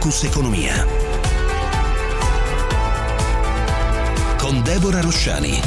Focus Economia con Deborah Rosciani.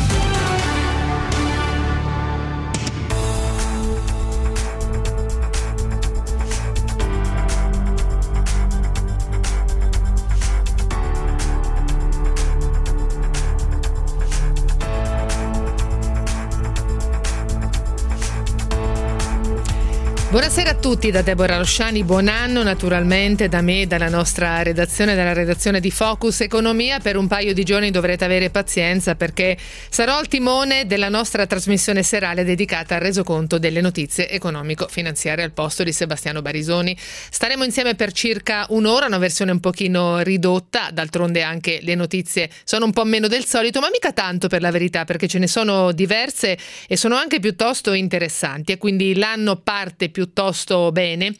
Buonasera a tutti da Deborah Rosciani, buon anno naturalmente da me, dalla nostra redazione, dalla redazione di Focus Economia. Per un paio di giorni dovrete avere pazienza perché sarò al timone della nostra trasmissione serale dedicata al resoconto delle notizie economico-finanziarie al posto di Sebastiano Barisoni. Staremo insieme per circa un'ora, una versione un pochino ridotta, d'altronde anche le notizie sono un po' meno del solito, ma mica tanto per la verità, perché ce ne sono diverse e sono anche piuttosto interessanti e quindi l'anno parte piuttosto bene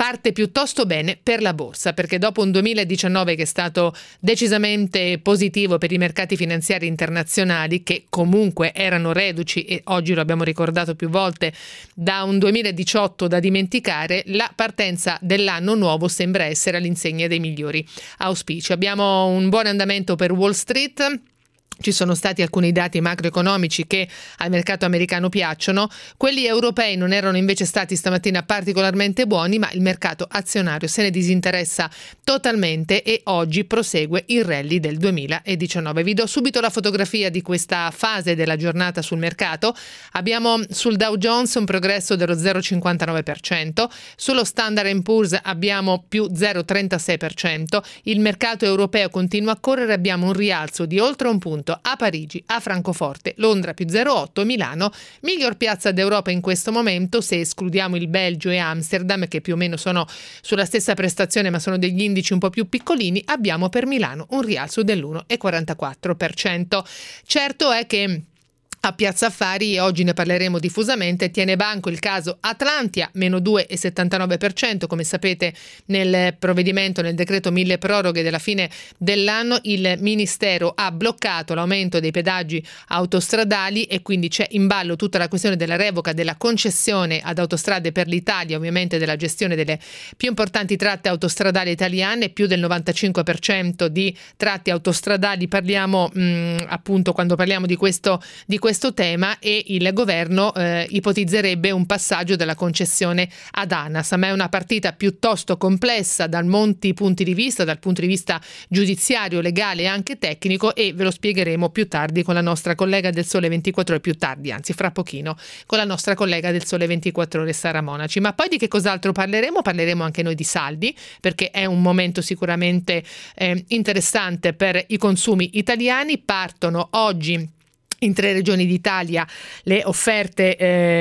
per la borsa, perché dopo un 2019 che è stato decisamente positivo per i mercati finanziari internazionali, che comunque erano reduci, e oggi lo abbiamo ricordato più volte, da un 2018 da dimenticare, la partenza dell'anno nuovo sembra essere all'insegna dei migliori auspici. Abbiamo un buon andamento per Wall Street. Ci sono stati alcuni dati macroeconomici che al mercato americano piacciono, quelli europei non erano invece stati stamattina particolarmente buoni, ma il mercato azionario se ne disinteressa totalmente e oggi prosegue il rally del 2019. Vi do subito la fotografia di questa fase della giornata sul mercato. Abbiamo sul Dow Jones un progresso dello 0,59%, sullo Standard & Poor's abbiamo più 0,36%, il mercato europeo continua a correre, abbiamo un rialzo di oltre un punto a Parigi, a Francoforte, Londra più 0,8, Milano, miglior piazza d'Europa in questo momento, se escludiamo il Belgio e Amsterdam, che più o meno sono sulla stessa prestazione ma sono degli indici un po' più piccolini, abbiamo per Milano un rialzo dell'1,44%. Certo è che a Piazza Affari, oggi ne parleremo diffusamente, tiene banco il caso Atlantia, meno 2,79%. Come sapete, nel provvedimento, nel decreto mille proroghe della fine dell'anno, il Ministero ha bloccato l'aumento dei pedaggi autostradali e quindi c'è in ballo tutta la questione della revoca della concessione ad Autostrade per l'Italia, ovviamente della gestione delle più importanti tratte autostradali italiane, più del 95% di tratte autostradali. Parliamo appunto quando parliamo di questo tema, e il governo ipotizzerebbe un passaggio della concessione ad ANAS, ma è una partita piuttosto complessa dal molti punti di vista, dal punto di vista giudiziario, legale e anche tecnico, e ve lo spiegheremo più tardi con la nostra collega del Sole 24 Ore, fra pochino, con la nostra collega del Sole 24 Ore Sara Monaci. Ma poi di che cos'altro parleremo? Parleremo anche noi di saldi, perché è un momento sicuramente interessante per i consumi italiani. Partono oggi in 3 regioni d'Italia le offerte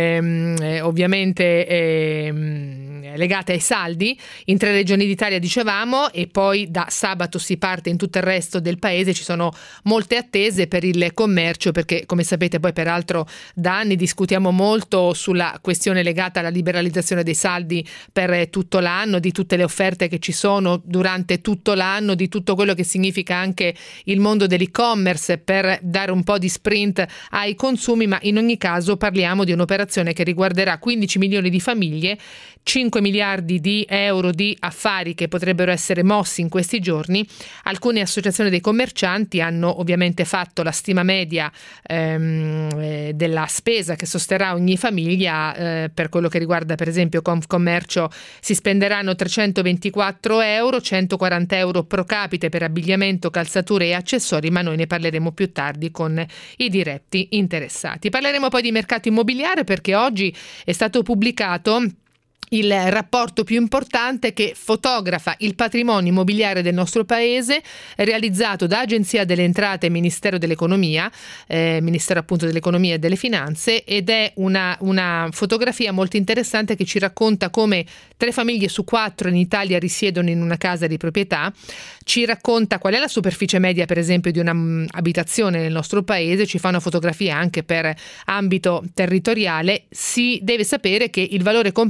legate ai saldi, in 3 regioni d'Italia dicevamo, e poi da sabato si parte in tutto il resto del paese. Ci sono molte attese per il commercio, perché come sapete poi peraltro da anni discutiamo molto sulla questione legata alla liberalizzazione dei saldi per tutto l'anno, di tutte le offerte che ci sono durante tutto l'anno, di tutto quello che significa anche il mondo dell'e-commerce per dare un po' di sprint ai consumi, ma in ogni caso parliamo di un'operazione che riguarderà 15 milioni di famiglie, 5 miliardi di euro di affari che potrebbero essere mossi in questi giorni. Alcune associazioni dei commercianti hanno ovviamente fatto la stima media della spesa che sosterrà ogni famiglia. Per quello che riguarda per esempio Confcommercio si spenderanno 324 euro, 140 euro pro capite per abbigliamento, calzature e accessori, ma noi ne parleremo più tardi con i diretti interessati. Parleremo poi di mercato immobiliare, perché oggi è stato pubblicato il rapporto più importante che fotografa il patrimonio immobiliare del nostro paese, realizzato da Agenzia delle Entrate e Ministero dell'Economia, Ministero appunto dell'Economia e delle Finanze, ed è una fotografia molto interessante che ci racconta come 3 famiglie su 4 in Italia risiedono in una casa di proprietà, ci racconta qual è la superficie media per esempio di un'abitazione nel nostro paese, ci fa una fotografia anche per ambito territoriale. Si deve sapere che il valore complessivo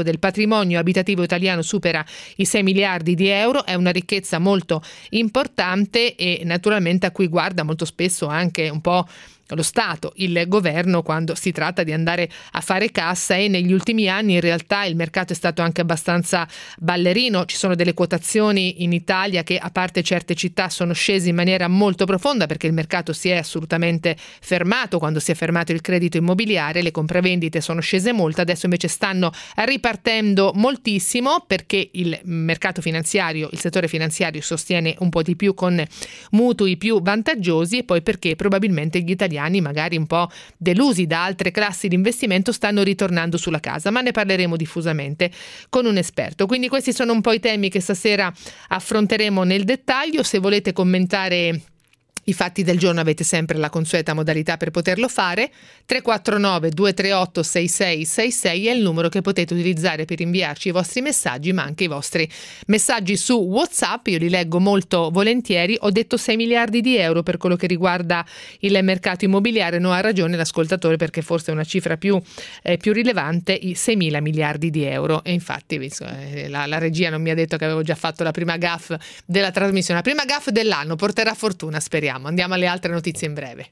del patrimonio abitativo italiano supera i 6 miliardi di euro, è una ricchezza molto importante e naturalmente a cui guarda molto spesso anche un po' lo Stato, il governo, quando si tratta di andare a fare cassa, e negli ultimi anni in realtà il mercato è stato anche abbastanza ballerino. Ci sono delle quotazioni in Italia che, a parte certe città, sono scese in maniera molto profonda perché il mercato si è assolutamente fermato. Quando si è fermato il credito immobiliare, le compravendite sono scese molto, adesso invece stanno ripartendo moltissimo perché il mercato finanziario, il settore finanziario sostiene un po' di più con mutui più vantaggiosi, e poi perché probabilmente gli italiani, magari un po' delusi da altre classi di investimento, stanno ritornando sulla casa, ma ne parleremo diffusamente con un esperto. Quindi questi sono un po' i temi che stasera affronteremo nel dettaglio. Se volete commentare i fatti del giorno avete sempre la consueta modalità per poterlo fare. 349 238 6666 è il numero che potete utilizzare per inviarci i vostri messaggi, ma anche i vostri messaggi su WhatsApp. Io li leggo molto volentieri. Ho detto 6 miliardi di euro per quello che riguarda il mercato immobiliare. No, ha ragione l'ascoltatore, perché forse è una cifra più rilevante, i 6 mila miliardi di euro. E infatti la regia non mi ha detto che avevo già fatto la prima gaffe della trasmissione. La prima gaffe dell'anno porterà fortuna, speriamo. Andiamo alle altre notizie in breve.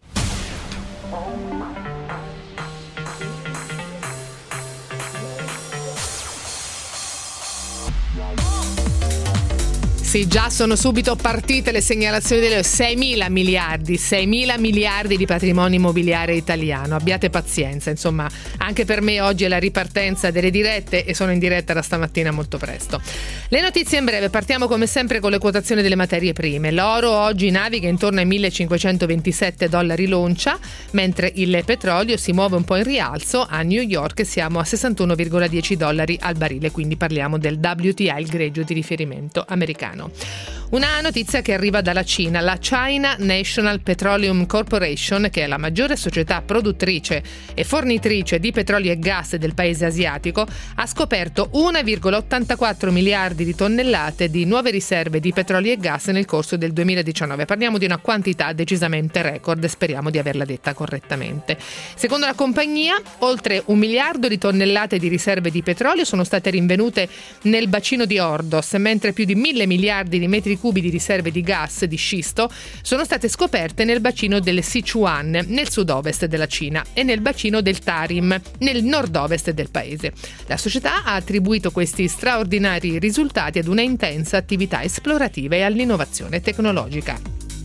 Sì, già sono subito partite le segnalazioni delle 6.000 miliardi di patrimonio immobiliare italiano. Abbiate pazienza, insomma, anche per me oggi è la ripartenza delle dirette e sono in diretta da stamattina molto presto. Le notizie in breve, partiamo come sempre con le quotazioni delle materie prime. L'oro oggi naviga intorno ai $1.527 l'oncia, mentre il petrolio si muove un po' in rialzo. A New York siamo a $61,10 al barile, quindi parliamo del WTI, il greggio di riferimento americano. Una notizia che arriva dalla Cina. La China National Petroleum Corporation, che è la maggiore società produttrice e fornitrice di petrolio e gas del paese asiatico, ha scoperto 1,84 miliardi di tonnellate di nuove riserve di petrolio e gas nel corso del 2019. Parliamo di una quantità decisamente record, speriamo di averla detta correttamente. Secondo la compagnia, oltre 1 miliardo di tonnellate di riserve di petrolio sono state rinvenute nel bacino di Ordos, mentre più di 1.000 miliardi di metri cubi di riserve di gas di scisto sono state scoperte nel bacino del Sichuan, nel sud-ovest della Cina, e nel bacino del Tarim, nel nord-ovest del paese. La società ha attribuito questi straordinari risultati ad una intensa attività esplorativa e all'innovazione tecnologica.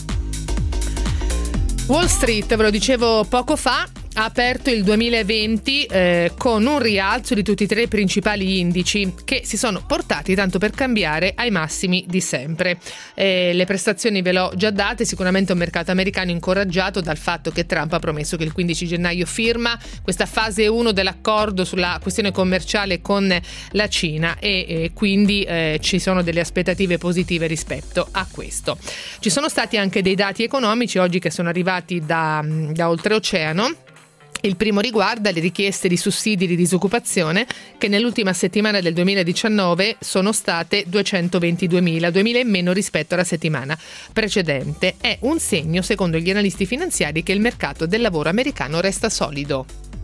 Wall Street, ve lo dicevo poco fa, ha aperto il 2020 con un rialzo di tutti e tre i principali indici, che si sono portati, tanto per cambiare, ai massimi di sempre. Le prestazioni ve l'ho già date, sicuramente un mercato americano incoraggiato dal fatto che Trump ha promesso che il 15 gennaio firma questa fase 1 dell'accordo sulla questione commerciale con la Cina, e quindi ci sono delle aspettative positive rispetto a questo. Ci sono stati anche dei dati economici oggi che sono arrivati da oltreoceano. Il primo riguarda le richieste di sussidi di disoccupazione, che nell'ultima settimana del 2019 sono state 222.000 in meno rispetto alla settimana precedente. È un segno, secondo gli analisti finanziari, che il mercato del lavoro americano resta solido.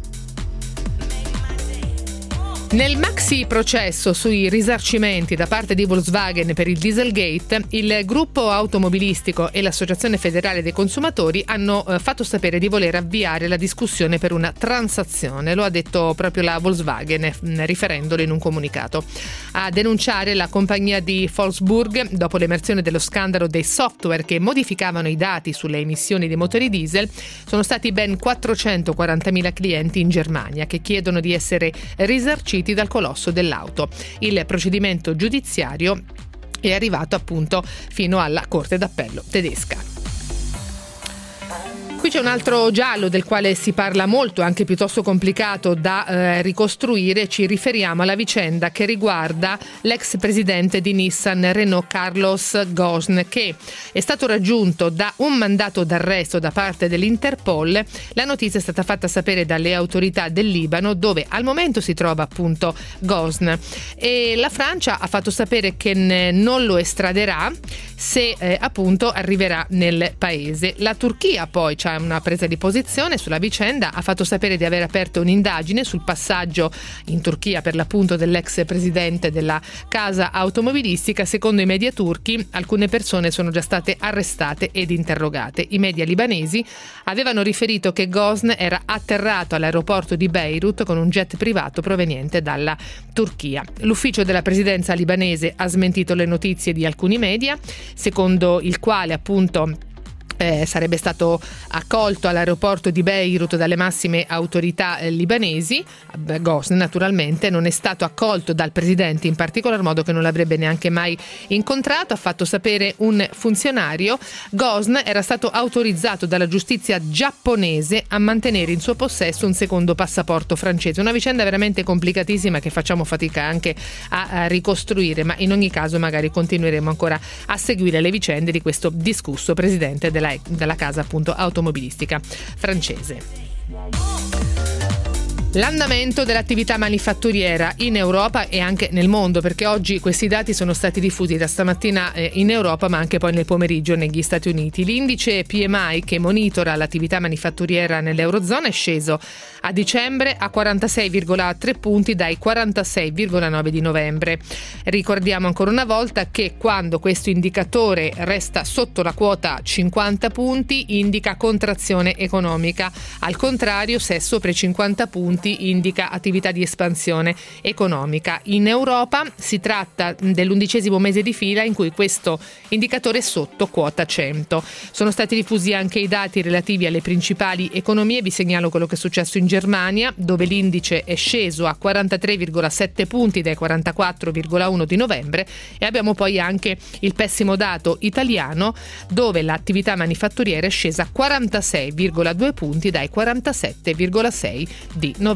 Nel maxi processo sui risarcimenti da parte di Volkswagen per il Dieselgate, il gruppo automobilistico e l'Associazione Federale dei Consumatori hanno fatto sapere di voler avviare la discussione per una transazione. Lo ha detto proprio la Volkswagen, riferendolo in un comunicato. A denunciare la compagnia di Wolfsburg, dopo l'emersione dello scandalo dei software che modificavano i dati sulle emissioni dei motori diesel, sono stati ben 440.000 clienti in Germania che chiedono di essere risarciti dal colosso dell'auto. Il procedimento giudiziario è arrivato appunto fino alla Corte d'Appello tedesca. Qui c'è un altro giallo del quale si parla molto, anche piuttosto complicato da ricostruire. Ci riferiamo alla vicenda che riguarda l'ex presidente di Nissan Renault Carlos Ghosn, che è stato raggiunto da un mandato d'arresto da parte dell'Interpol. La notizia è stata fatta sapere dalle autorità del Libano, dove al momento si trova appunto Ghosn, e la Francia ha fatto sapere che non lo estraderà se appunto arriverà nel paese. La Turchia poi ci ha stata una presa di posizione sulla vicenda, ha fatto sapere di aver aperto un'indagine sul passaggio in Turchia per l'appunto dell'ex presidente della casa automobilistica. Secondo i media turchi, alcune persone sono già state arrestate ed interrogate. I media libanesi avevano riferito che Ghosn era atterrato all'aeroporto di Beirut con un jet privato proveniente dalla Turchia. L'ufficio della presidenza libanese ha smentito le notizie di alcuni media, secondo il quale appunto sarebbe stato accolto all'aeroporto di Beirut dalle massime autorità libanesi. Ghosn naturalmente non è stato accolto dal presidente, in particolar modo che non l'avrebbe neanche mai incontrato. Ha fatto sapere un funzionario: Ghosn era stato autorizzato dalla giustizia giapponese a mantenere in suo possesso un secondo passaporto francese. Una vicenda veramente complicatissima che facciamo fatica anche a ricostruire, ma in ogni caso magari continueremo ancora a seguire le vicende di questo discusso presidente della casa appunto automobilistica francese. L'andamento dell'attività manifatturiera in Europa e anche nel mondo, perché oggi questi dati sono stati diffusi da stamattina in Europa ma anche poi nel pomeriggio negli Stati Uniti. L'indice PMI, che monitora l'attività manifatturiera nell'Eurozona, è sceso a dicembre a 46,3 punti dai 46,9 di novembre. Ricordiamo ancora una volta che quando questo indicatore resta sotto la quota 50 punti indica contrazione economica. Al contrario, se è sopra i 50 punti indica attività di espansione economica. In Europa si tratta dell'11° mese di fila in cui questo indicatore è sotto quota 100. Sono stati diffusi anche i dati relativi alle principali economie. Vi segnalo quello che è successo in Germania, dove l'indice è sceso a 43,7 punti dai 44,1 di novembre, e abbiamo poi anche il pessimo dato italiano, dove l'attività manifatturiera è scesa a 46,2 punti dai 47,6 di novembre.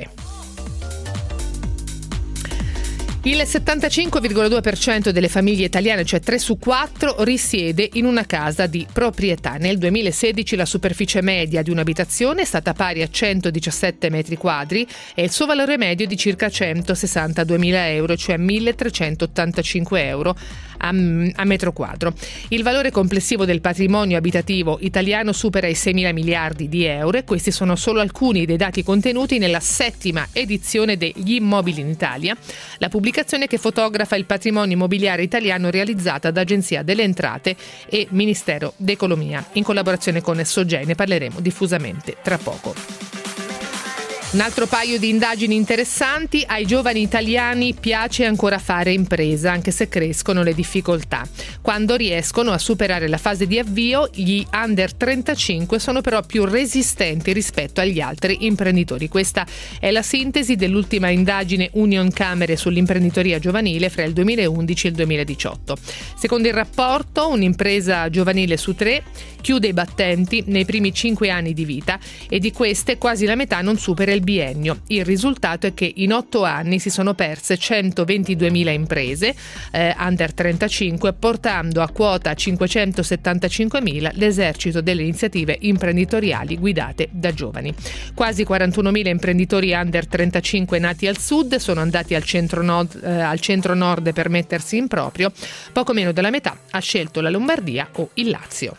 Il 75,2% delle famiglie italiane, cioè 3 su 4, risiede in una casa di proprietà. Nel 2016 la superficie media di un'abitazione è stata pari a 117 metri quadri e il suo valore medio di circa 162.000 euro, cioè 1.385 euro a metro quadro. Il valore complessivo del patrimonio abitativo italiano supera i 6.000 miliardi di euro, e questi sono solo alcuni dei dati contenuti nella 7ª edizione degli Immobili in Italia, la pubblicazione che fotografa il patrimonio immobiliare italiano realizzata da Agenzia delle Entrate e Ministero d'Economia in collaborazione con Sogei. Ne parleremo diffusamente tra poco. Un altro paio di indagini interessanti: ai giovani italiani piace ancora fare impresa, anche se crescono le difficoltà. Quando riescono a superare la fase di avvio, gli under 35 sono però più resistenti rispetto agli altri imprenditori. Questa è la sintesi dell'ultima indagine Union Camere sull'imprenditoria giovanile fra il 2011 e il 2018. Secondo il rapporto, un'impresa giovanile su 3 chiude i battenti nei primi 5 anni di vita, e di queste quasi la metà non supera il biennio. Il risultato è che in 8 anni si sono perse 122.000 imprese under 35, portando a quota 575.000 l'esercito delle iniziative imprenditoriali guidate da giovani. Quasi 41.000 imprenditori under 35 nati al sud sono andati al centro nord per mettersi in proprio. Poco meno della metà ha scelto la Lombardia o il Lazio.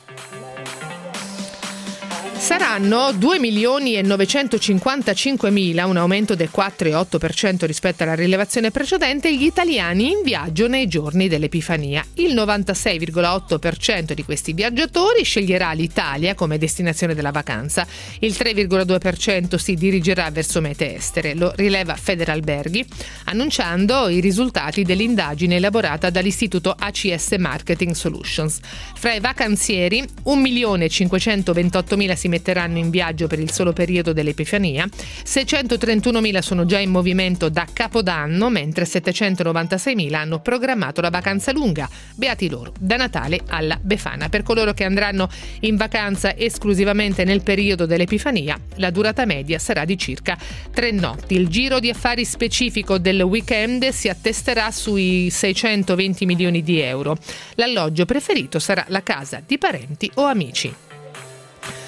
Saranno 2.955.000, un aumento del 4,8% rispetto alla rilevazione precedente, gli italiani in viaggio nei giorni dell'Epifania. Il 96,8% di questi viaggiatori sceglierà l'Italia come destinazione della vacanza. Il 3,2% si dirigerà verso mete estere. Lo rileva Federalberghi, annunciando i risultati dell'indagine elaborata dall'istituto ACS Marketing Solutions. Fra i vacanzieri, 1.528.000 si metteranno in viaggio per il solo periodo dell'Epifania, 631.000 sono già in movimento da Capodanno, mentre 796.000 hanno programmato la vacanza lunga, beati loro, da Natale alla Befana. Per coloro che andranno in vacanza esclusivamente nel periodo dell'Epifania, la durata media sarà di circa 3 notti. Il giro di affari specifico del weekend si attesterà sui 620 milioni di euro. L'alloggio preferito sarà la casa di parenti o amici.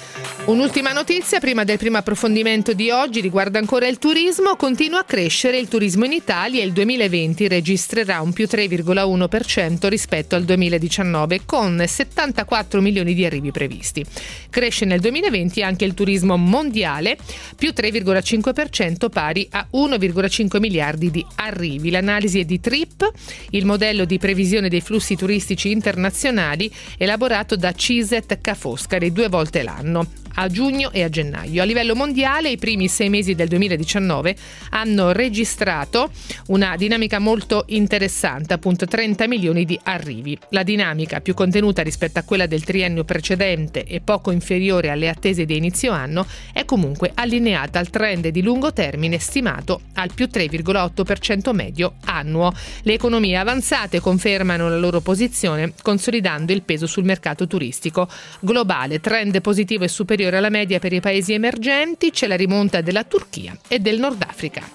Un'ultima notizia prima del primo approfondimento di oggi riguarda ancora il turismo. Continua a crescere il turismo in Italia e il 2020 registrerà un più 3,1% rispetto al 2019 con 74 milioni di arrivi previsti. Cresce nel 2020 anche il turismo mondiale, più 3,5% pari a 1,5 miliardi di arrivi. L'analisi è di TRIP, il modello di previsione dei flussi turistici internazionali elaborato da CISET Ca' Foscari 2 volte l'anno, a giugno e a gennaio. A livello mondiale i primi 6 mesi del 2019 hanno registrato una dinamica molto interessante, appunto 30 milioni di arrivi. La dinamica, più contenuta rispetto a quella del triennio precedente e poco inferiore alle attese di inizio anno, è comunque allineata al trend di lungo termine stimato al più 3,8% medio annuo. Le economie avanzate confermano la loro posizione, consolidando il peso sul mercato turistico globale. Trend positivo e superiore alla media per i paesi emergenti, c'è la rimonta della Turchia e del Nord Africa.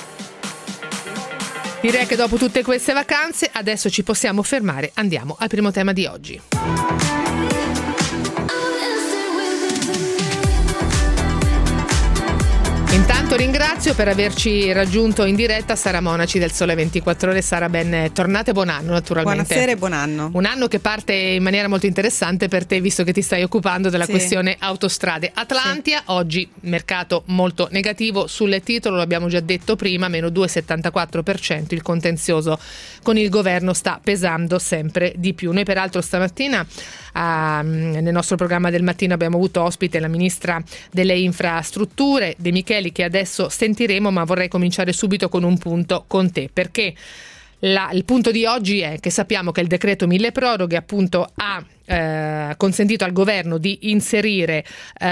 Direi che dopo tutte queste vacanze adesso ci possiamo fermare, andiamo al primo tema di oggi. Intanto ringrazio per averci raggiunto in diretta Sara Monaci del Sole 24 Ore. Sara, ben tornata e buon anno naturalmente. Buonasera e buon anno. Un anno che parte in maniera molto interessante per te, visto che ti stai occupando della questione autostrade. Atlantia, oggi mercato molto negativo sul titolo, lo abbiamo già detto prima, meno 2,74%, il contenzioso con il governo sta pesando sempre di più. Noi peraltro stamattina nel nostro programma del mattino abbiamo avuto ospite la ministra delle infrastrutture De Micheli, che adesso sentiremo, ma vorrei cominciare subito con un punto con te, perché il punto di oggi è che sappiamo che il decreto milleproroghe appunto ha consentito al governo di inserire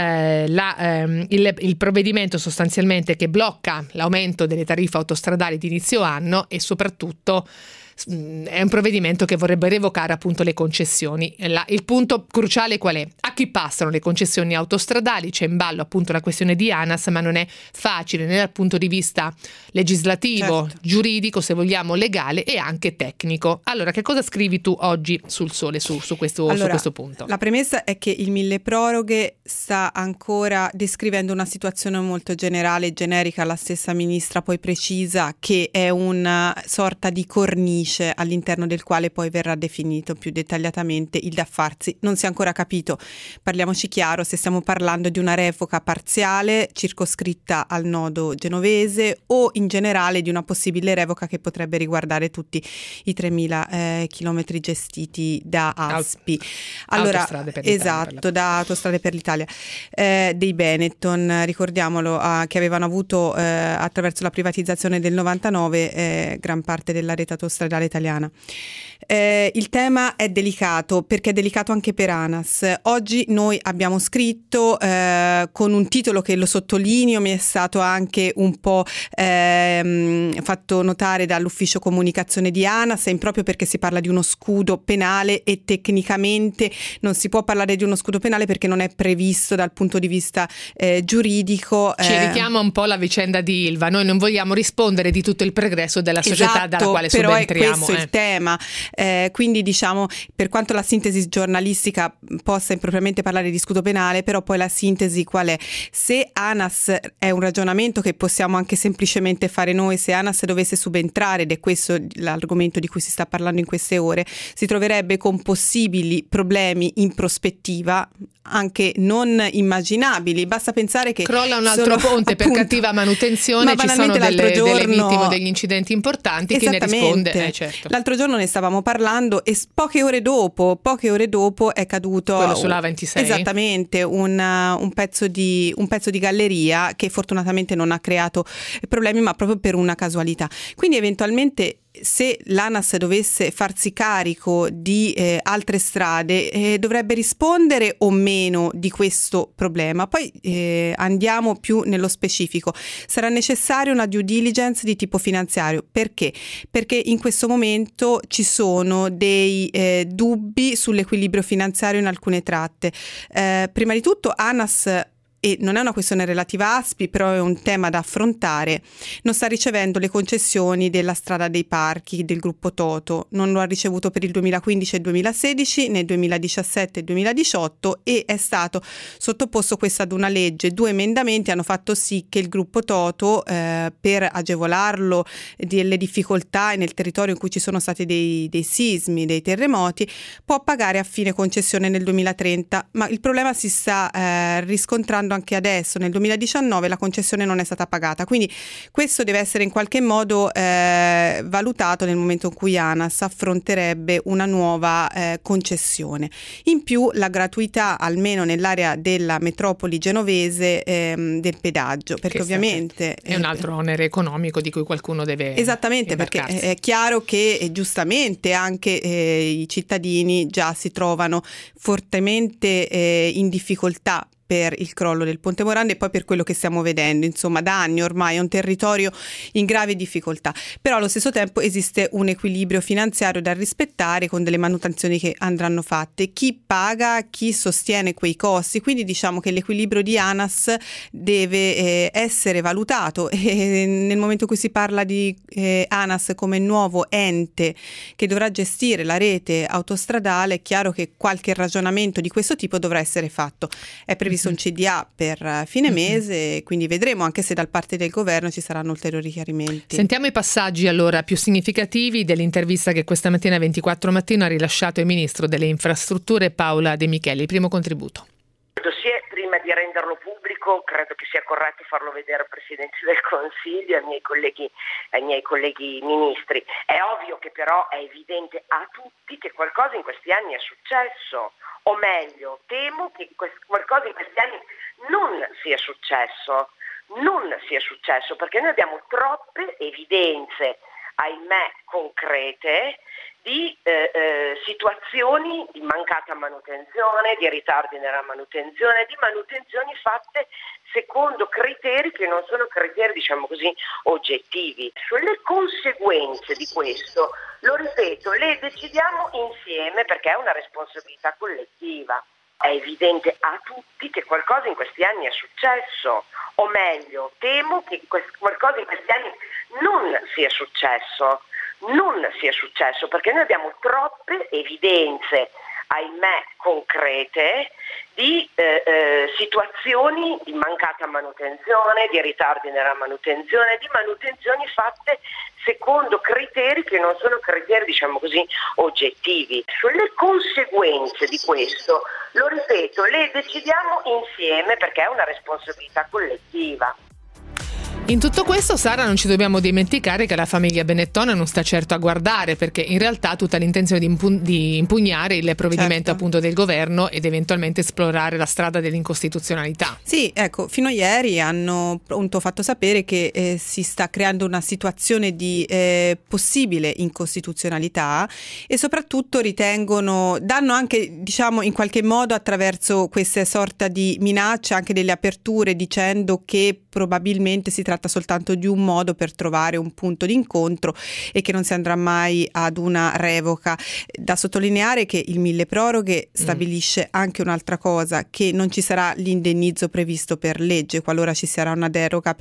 il provvedimento sostanzialmente che blocca l'aumento delle tariffe autostradali di inizio anno, e soprattutto è un provvedimento che vorrebbe revocare appunto le concessioni. Il punto cruciale qual è? A chi passano le concessioni autostradali? C'è in ballo appunto la questione di ANAS, ma non è facile né dal punto di vista legislativo, certo, giuridico, se vogliamo, legale e anche tecnico. Allora, che cosa scrivi tu oggi sul Sole su questo punto? La premessa è che il milleproroghe sta ancora descrivendo una situazione molto generale e generica. La stessa ministra poi precisa che è una sorta di cornice all'interno del quale poi verrà definito più dettagliatamente il da farsi. Non si è ancora capito, parliamoci chiaro, se stiamo parlando di una revoca parziale circoscritta al nodo genovese o in generale di una possibile revoca che potrebbe riguardare tutti i 3.000 chilometri gestiti da ASPI. Allora, Autostrade per l'Italia, esatto, da Autostrade per l'Italia, dei Benetton, ricordiamolo, che avevano avuto attraverso la privatizzazione del 99 gran parte della rete autostradale italiana. Il tema è delicato perché è delicato anche per ANAS. Oggi noi abbiamo scritto con un titolo che, lo sottolineo, mi è stato anche un po' fatto notare dall'ufficio comunicazione di ANAS, proprio perché si parla di uno scudo penale e tecnicamente non si può parlare di uno scudo penale perché non è previsto dal punto di vista giuridico. Ci richiama un po' la vicenda di Ilva. Noi non vogliamo rispondere di tutto il pregresso della società dalla quale subentriamo. Però è questo il tema. Quindi diciamo, per quanto la sintesi giornalistica possa impropriamente parlare di scudo penale, però poi la sintesi qual è? Se ANAS è un ragionamento che possiamo anche semplicemente fare noi, se ANAS dovesse subentrare, ed è questo l'argomento di cui si sta parlando in queste ore, si troverebbe con possibili problemi in prospettiva anche non immaginabili. Basta pensare che crolla un altro ponte per cattiva manutenzione, ci sono delle vittime, degli incidenti importanti, chi ne risponde? Certo. L'altro giorno ne stavamo parlando e poche ore dopo è caduto quello sulla 26, esattamente un pezzo di galleria che fortunatamente non ha creato problemi, ma proprio per una casualità. Quindi eventualmente, se l'ANAS dovesse farsi carico di altre strade, dovrebbe rispondere o meno di questo problema. Poi andiamo più nello specifico. Sarà necessaria una due diligence di tipo finanziario. Perché? Perché in questo momento ci sono dei dubbi sull'equilibrio finanziario in alcune tratte. Prima di tutto ANAS e non è una questione relativa a ASPI, però è un tema da affrontare, non sta ricevendo le concessioni della strada dei parchi del gruppo Toto, non lo ha ricevuto per il 2015 e 2016, nel 2017 e 2018 e è stato sottoposto questo ad una legge. 2 emendamenti hanno fatto sì che il gruppo Toto, per agevolarlo delle difficoltà nel territorio in cui ci sono stati dei sismi, dei terremoti, può pagare a fine concessione nel 2030, ma il problema si sta riscontrando anche adesso. Nel 2019 la concessione non è stata pagata, quindi questo deve essere in qualche modo valutato nel momento in cui ANAS affronterebbe una nuova concessione. In più la gratuità, almeno nell'area della metropoli genovese, del pedaggio, perché che ovviamente è un altro onere economico di cui qualcuno deve esattamente imbarcarsi. Perché è chiaro che giustamente anche i cittadini già si trovano fortemente in difficoltà per il crollo del Ponte Morandi e poi per quello che stiamo vedendo, insomma da anni ormai è un territorio in grave difficoltà, però allo stesso tempo esiste un equilibrio finanziario da rispettare con delle manutenzioni che andranno fatte, chi paga, chi sostiene quei costi, quindi diciamo che l'equilibrio di ANAS deve essere valutato e nel momento in cui si parla di ANAS come nuovo ente che dovrà gestire la rete autostradale, è chiaro che qualche ragionamento di questo tipo dovrà essere fatto. È previsto un CDA per fine mese, quindi vedremo anche se da parte del governo ci saranno ulteriori chiarimenti. Sentiamo i passaggi allora più significativi dell'intervista che questa mattina 24 Mattino ha rilasciato il ministro delle infrastrutture Paola De Micheli. Il primo contributo. Il dossier, prima di renderlo pubblico, credo che sia corretto farlo vedere al Presidente del Consiglio e ai miei colleghi ministri. È ovvio che però è evidente a tutti che qualcosa in questi anni è successo, o meglio, temo che qualcosa in questi anni non sia successo, perché noi abbiamo troppe evidenze, ahimè concrete, di situazioni di mancata manutenzione, di ritardi nella manutenzione, di manutenzioni fatte secondo criteri che non sono criteri, diciamo così, oggettivi. Sulle conseguenze di questo, lo ripeto, le decidiamo insieme perché è una responsabilità collettiva. È evidente a tutti che qualcosa in questi anni è successo, o meglio, temo che qualcosa in questi anni non sia successo, perché noi abbiamo troppe evidenze, ahimè concrete, di situazioni di mancata manutenzione, di ritardi nella manutenzione, di manutenzioni fatte secondo criteri che non sono criteri, diciamo così, oggettivi. Sulle conseguenze di questo, lo ripeto, le decidiamo insieme perché è una responsabilità collettiva. In tutto questo, Sara, non ci dobbiamo dimenticare che la famiglia Benettone non sta certo a guardare, perché in realtà ha tutta l'intenzione di impugnare il provvedimento appunto del governo ed eventualmente esplorare la strada dell'incostituzionalità. Sì, ecco, fino a ieri hanno appunto fatto sapere che si sta creando una situazione di possibile incostituzionalità e soprattutto danno anche, diciamo, in qualche modo attraverso queste sorta di minacce anche delle aperture, dicendo che probabilmente si tratta soltanto di un modo per trovare un punto di incontro e che non si andrà mai ad una revoca. Da sottolineare che il milleproroghe stabilisce anche un'altra cosa, che non ci sarà l'indennizzo previsto per legge qualora ci sarà una deroga,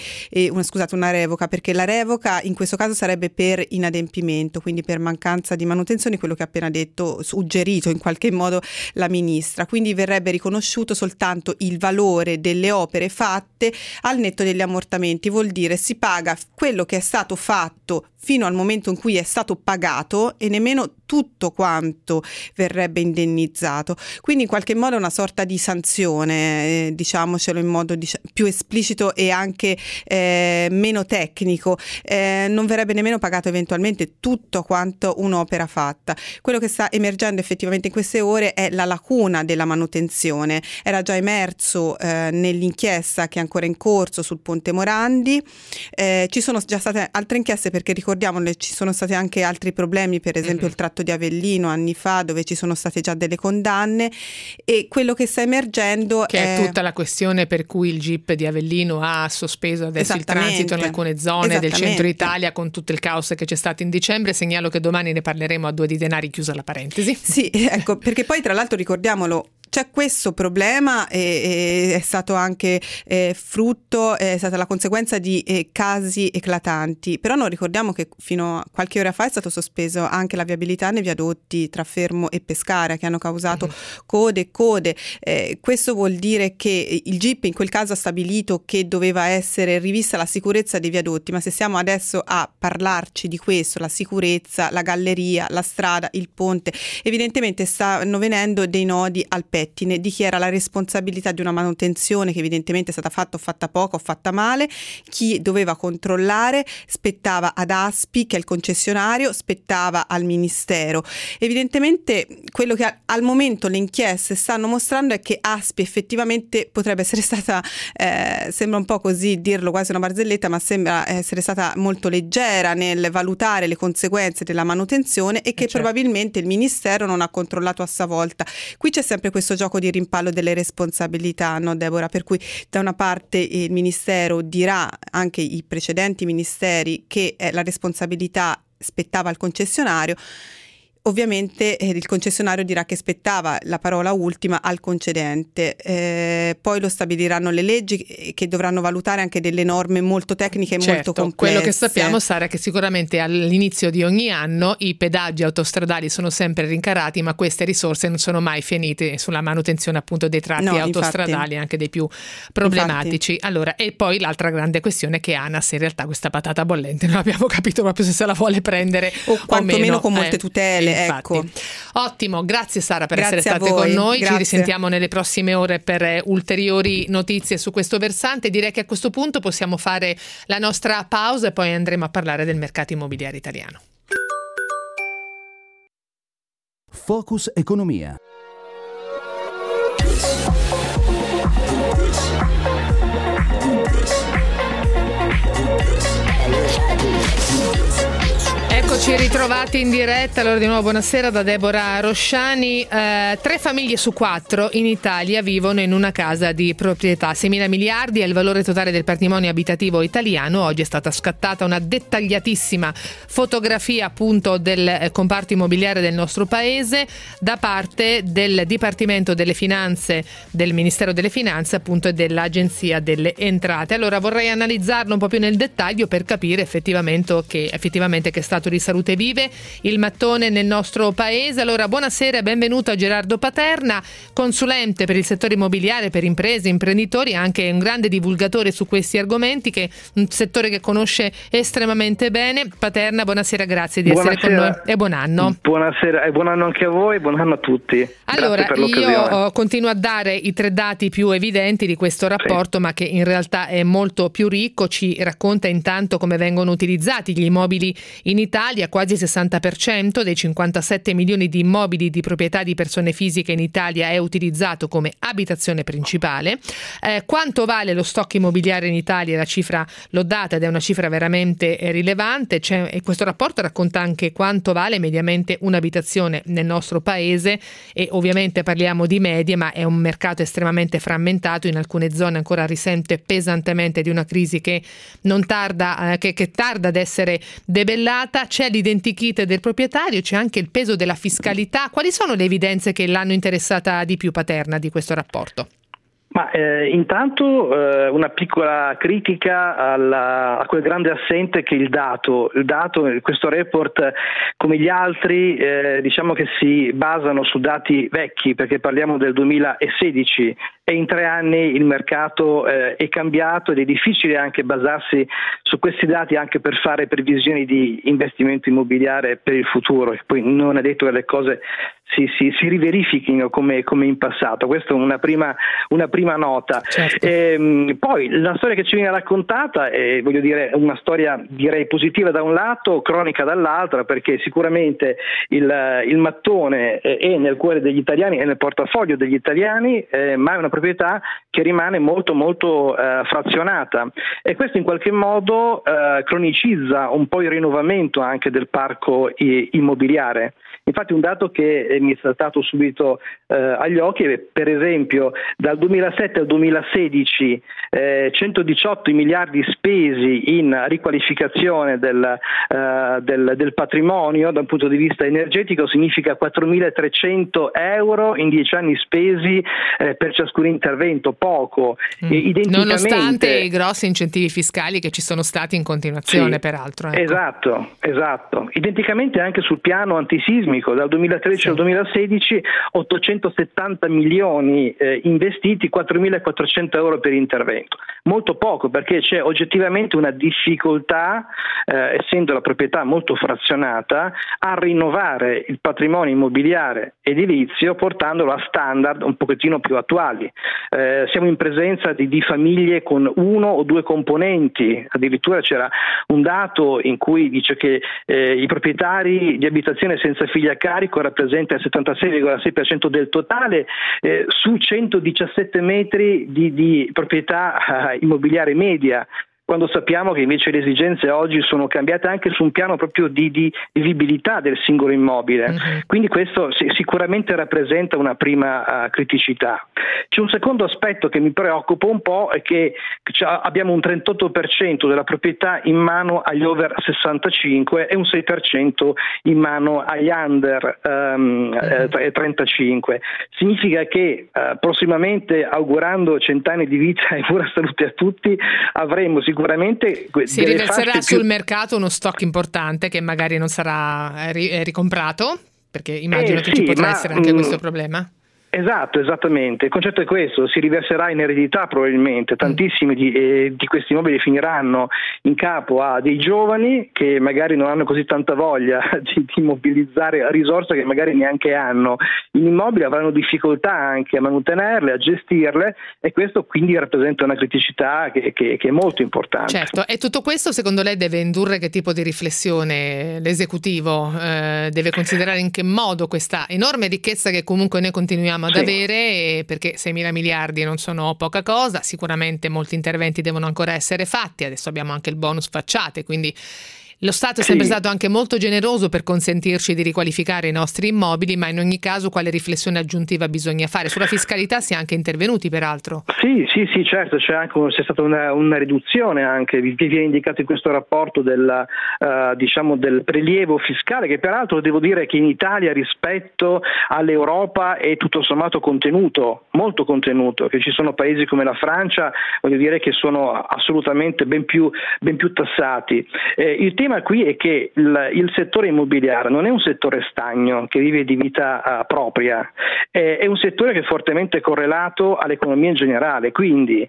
una revoca, perché la revoca in questo caso sarebbe per inadempimento, quindi per mancanza di manutenzione, quello che ha appena detto, suggerito in qualche modo la ministra, quindi verrebbe riconosciuto soltanto il valore delle opere fatte al netto degli ammortamenti, vuol dire si paga quello che è stato fatto fino al momento in cui è stato pagato e nemmeno tutto quanto verrebbe indennizzato. Quindi in qualche modo è una sorta di sanzione, diciamocelo in modo più esplicito e anche meno tecnico. Non verrebbe nemmeno pagato eventualmente tutto quanto un'opera fatta. Quello che sta emergendo effettivamente in queste ore è la lacuna della manutenzione. Era già emerso nell'inchiesta che è ancora in corso sul Ponte Morandi. Ci sono già state altre inchieste, perché ricordiamole, ci sono stati anche altri problemi, per esempio il tratto di Avellino anni fa, dove ci sono state già delle condanne, e quello che sta emergendo è tutta la questione per cui il GIP di Avellino ha sospeso adesso il transito in alcune zone del centro Italia, con tutto il caos che c'è stato in dicembre. Segnalo che domani ne parleremo a 2 di denari, chiusa la parentesi. Sì, ecco, perché poi tra l'altro ricordiamolo, c'è questo problema e è stato anche frutto, è stata la conseguenza di casi eclatanti, però non ricordiamo che fino a qualche ora fa è stato sospeso anche la viabilità nei viadotti tra Fermo e Pescara, che hanno causato code e code. Questo vuol dire che il GIP in quel caso ha stabilito che doveva essere rivista la sicurezza dei viadotti, ma se siamo adesso a parlarci di questo, la sicurezza, la galleria, la strada, il ponte, evidentemente stanno venendo dei nodi al pettine di chi era la responsabilità di una manutenzione che evidentemente è stata fatta o fatta poco o fatta male, chi doveva controllare, spettava ad ASPI, che è il concessionario, spettava al Ministero. Evidentemente quello che al momento le inchieste stanno mostrando è che ASPI effettivamente potrebbe essere stata, sembra un po' così dirlo, quasi una barzelletta, ma sembra essere stata molto leggera nel valutare le conseguenze della manutenzione e che probabilmente il Ministero non ha controllato a sua volta. Qui c'è sempre questo gioco di rimpallo delle responsabilità, no Deborah? Per cui da una parte il Ministero dirà, anche i precedenti ministeri, che la responsabilità spettava al concessionario. Ovviamente il concessionario dirà che spettava la parola ultima al concedente, poi lo stabiliranno le leggi che dovranno valutare anche delle norme molto tecniche e molto complesse. Quello che sappiamo, Sara, è che sicuramente all'inizio di ogni anno i pedaggi autostradali sono sempre rincarati, ma queste risorse non sono mai finite sulla manutenzione appunto dei tratti autostradali, infatti, anche dei più problematici. Allora, e poi l'altra grande questione è che ANAS in realtà questa patata bollente non abbiamo capito proprio se la vuole prendere o quantomeno con molte tutele. Ecco. Ottimo, grazie Sara per essere state con noi. Grazie. Ci risentiamo nelle prossime ore per ulteriori notizie su questo versante. Direi che a questo punto possiamo fare la nostra pausa e poi andremo a parlare del mercato immobiliare italiano. Focus Economia. Eccoci ritrovati in diretta, allora di nuovo buonasera da Deborah Rosciani. 3 famiglie su 4 in Italia vivono in una casa di proprietà. 6.000 miliardi è il valore totale del patrimonio abitativo italiano. Oggi è stata scattata una dettagliatissima fotografia appunto del comparto immobiliare del nostro paese da parte del Dipartimento delle Finanze del Ministero delle Finanze appunto e dell'Agenzia delle Entrate. Allora vorrei analizzarlo un po' più nel dettaglio per capire effettivamente che è stato di salute vive il mattone nel nostro paese. Allora buonasera e benvenuto a Gerardo Paterna, consulente per il settore immobiliare per imprese, imprenditori, anche un grande divulgatore su questi argomenti, che è un settore che conosce estremamente bene. Paterna, buonasera, grazie di essere con noi e buon anno. Buonasera e buon anno anche a voi, buon anno a tutti. Allora io continuo a dare i 3 dati più evidenti di questo rapporto, ma che in realtà è molto più ricco. Ci racconta intanto come vengono utilizzati gli immobili in Italia. Quasi il 60% dei 57 milioni di immobili di proprietà di persone fisiche in Italia è utilizzato come abitazione principale. Quanto vale lo stock immobiliare in Italia? La cifra l'ho data ed è una cifra veramente rilevante. E questo rapporto racconta anche quanto vale mediamente un'abitazione nel nostro paese, e ovviamente parliamo di medie, ma è un mercato estremamente frammentato. In alcune zone ancora risente pesantemente di una crisi che non tarda, che tarda ad essere debellata. C'è l'identikit del proprietario, c'è anche il peso della fiscalità. Quali sono le evidenze che l'hanno interessata di più, Paterna, di questo rapporto? Ma intanto una piccola critica a quel grande assente che il dato, questo report come gli altri diciamo che si basano su dati vecchi, perché parliamo del 2016 e in 3 anni il mercato è cambiato ed è difficile anche basarsi su questi dati anche per fare previsioni di investimento immobiliare per il futuro. Poi non è detto che le cose si riverifichino come in passato. Questa è una prima nota. Certo. Poi la storia che ci viene raccontata è, voglio dire, una storia direi positiva da un lato, cronica dall'altra, perché sicuramente il mattone è nel cuore degli italiani, è nel portafoglio degli italiani, ma è una proprietà che rimane molto molto frazionata, e questo in qualche modo cronicizza un po' il rinnovamento anche del parco immobiliare. Infatti un dato che mi è saltato subito agli occhi è, per esempio, dal 2007 al 2016 118 miliardi spesi in riqualificazione del patrimonio da un punto di vista energetico, significa 4.300 euro in 10 anni spesi per ciascun intervento, poco. Nonostante i grossi incentivi fiscali che ci sono stati in continuazione, peraltro. Ecco. Esatto. Identicamente anche sul piano antisismico, dal 2013 al 2016 870 milioni investiti, 4.400 euro per intervento. Molto poco, perché c'è oggettivamente una difficoltà, essendo la proprietà molto frazionata, a rinnovare il patrimonio immobiliare edilizio portandolo a standard un pochettino più attuali. Siamo in presenza di famiglie con 1 o 2 componenti, addirittura c'era un dato in cui dice che i proprietari di abitazione senza figli a carico rappresenta il 76,6% del totale su 117 metri di proprietà immobiliare media, quando sappiamo che invece le esigenze oggi sono cambiate anche su un piano proprio di vivibilità del singolo immobile. Quindi questo sicuramente rappresenta una prima criticità. C'è un secondo aspetto che mi preoccupa un po', è che abbiamo un 38% della proprietà in mano agli over 65 e un 6% in mano agli under 35. Significa che prossimamente, augurando 100 anni di vita e buona salute a tutti, avremo sicuramente si riverserà sul mercato uno stock importante che magari non sarà ricomprato, perché immagino che ci potrà essere anche questo problema. Esatto, esattamente. Il concetto è questo: si riverserà in eredità probabilmente. Tantissimi di questi immobili finiranno in capo a dei giovani che magari non hanno così tanta voglia di mobilizzare risorse che magari neanche hanno in immobili, avranno difficoltà anche a mantenerle, a gestirle, e questo quindi rappresenta una criticità che è molto importante. Certo, e tutto questo secondo lei deve indurre che tipo di riflessione l'esecutivo? Deve considerare in che modo questa enorme ricchezza che comunque noi continuiamo ad avere, perché 6.000 miliardi non sono poca cosa, sicuramente molti interventi devono ancora essere fatti, adesso abbiamo anche il bonus facciate, quindi lo Stato è sempre stato anche molto generoso per consentirci di riqualificare i nostri immobili, ma in ogni caso quale riflessione aggiuntiva bisogna fare? Sulla fiscalità si è anche intervenuti, peraltro. Sì, certo, c'è stata una riduzione anche, vi viene indicato in questo rapporto del prelievo fiscale, che peraltro devo dire che in Italia rispetto all'Europa è tutto sommato contenuto, molto contenuto, che ci sono paesi come la Francia, voglio dire, che sono assolutamente ben più tassati. Il tema qui è che il settore immobiliare non è un settore stagno che vive di vita propria, è un settore che è fortemente correlato all'economia in generale, quindi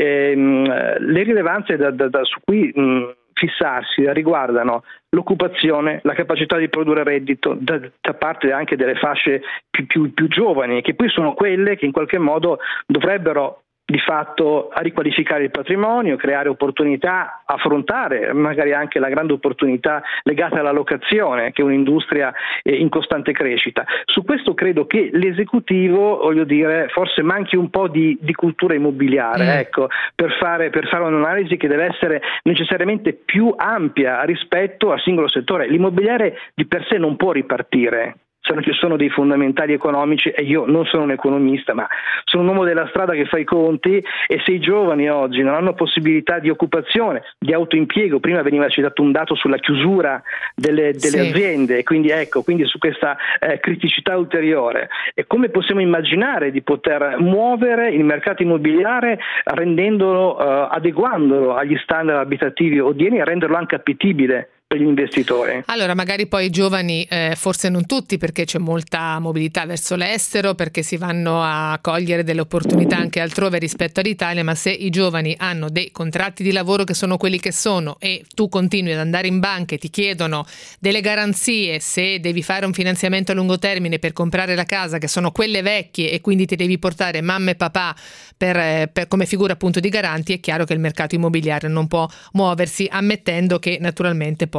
le rilevanze su cui fissarsi riguardano l'occupazione, la capacità di produrre reddito da parte anche delle fasce più giovani, che poi sono quelle che in qualche modo dovrebbero di fatto a riqualificare il patrimonio, creare opportunità, affrontare magari anche la grande opportunità legata alla locazione, che è un'industria in costante crescita. Su questo credo che l'esecutivo, voglio dire, forse manchi un po' di cultura immobiliare, ecco, per fare un'analisi che deve essere necessariamente più ampia rispetto al singolo settore. L'immobiliare di per sé non può ripartire se non ci sono dei fondamentali economici, e io non sono un economista, ma sono un uomo della strada che fa i conti, e se i giovani oggi non hanno possibilità di occupazione, di autoimpiego, prima veniva citato un dato sulla chiusura delle aziende, quindi su questa criticità ulteriore, e come possiamo immaginare di poter muovere il mercato immobiliare rendendolo, adeguandolo agli standard abitativi odierni e renderlo anche appetibile per gli investitori? Allora, magari poi i giovani, forse non tutti, perché c'è molta mobilità verso l'estero, perché si vanno a cogliere delle opportunità anche altrove rispetto all'Italia, ma se i giovani hanno dei contratti di lavoro che sono quelli che sono, e tu continui ad andare in banca e ti chiedono delle garanzie se devi fare un finanziamento a lungo termine per comprare la casa, che sono quelle vecchie, e quindi ti devi portare mamma e papà per come figura appunto di garanti, è chiaro che il mercato immobiliare non può muoversi, ammettendo che naturalmente poi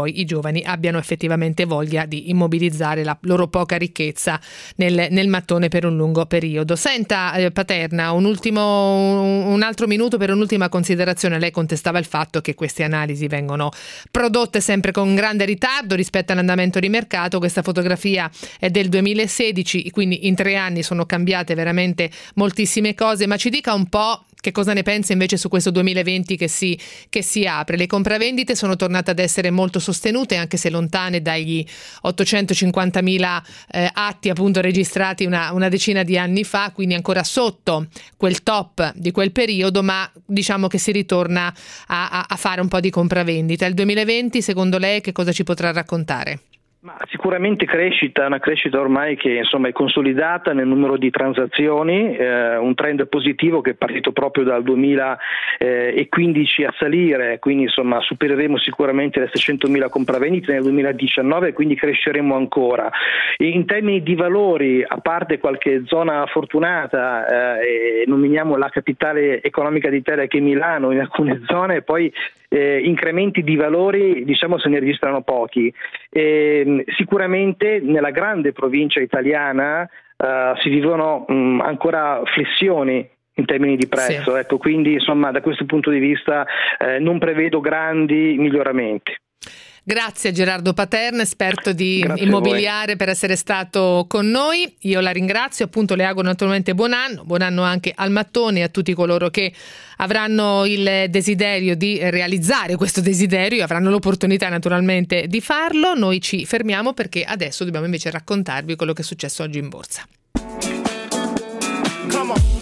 poi i giovani abbiano effettivamente voglia di immobilizzare la loro poca ricchezza nel mattone per un lungo periodo. Senta, Paterna, un altro minuto per un'ultima considerazione. Lei contestava il fatto che queste analisi vengono prodotte sempre con grande ritardo rispetto all'andamento di mercato. Questa fotografia è del 2016, quindi in 3 anni sono cambiate veramente moltissime cose, ma ci dica un po' che cosa ne pensa invece su questo 2020 che si apre. Le compravendite sono tornate ad essere molto sostenute, anche se lontane dagli 850.000 atti appunto registrati una decina di anni fa, quindi ancora sotto quel top di quel periodo, ma diciamo che si ritorna a fare un po' di compravendita. Il 2020, secondo lei, che cosa ci potrà raccontare? Ma sicuramente una crescita ormai che insomma è consolidata nel numero di transazioni, un trend positivo che è partito proprio dal 2015 a salire, quindi insomma supereremo sicuramente le 600.000 compravendite nel 2019 e quindi cresceremo ancora. In termini di valori, a parte qualche zona fortunata, nominiamo la capitale economica d'Italia che è Milano, in alcune zone poi incrementi di valori diciamo se ne registrano pochi. Sicuramente nella grande provincia italiana si vivono ancora flessioni in termini di prezzo, sì. Ecco, quindi insomma da questo punto di vista non prevedo grandi miglioramenti. Grazie a Gerardo Paterna, esperto di immobiliare, per essere stato con noi. Io la ringrazio, appunto le auguro naturalmente buon anno anche al mattone e a tutti coloro che avranno il desiderio di realizzare questo desiderio, avranno l'opportunità naturalmente di farlo. Noi ci fermiamo perché adesso dobbiamo invece raccontarvi quello che è successo oggi in borsa. Come on.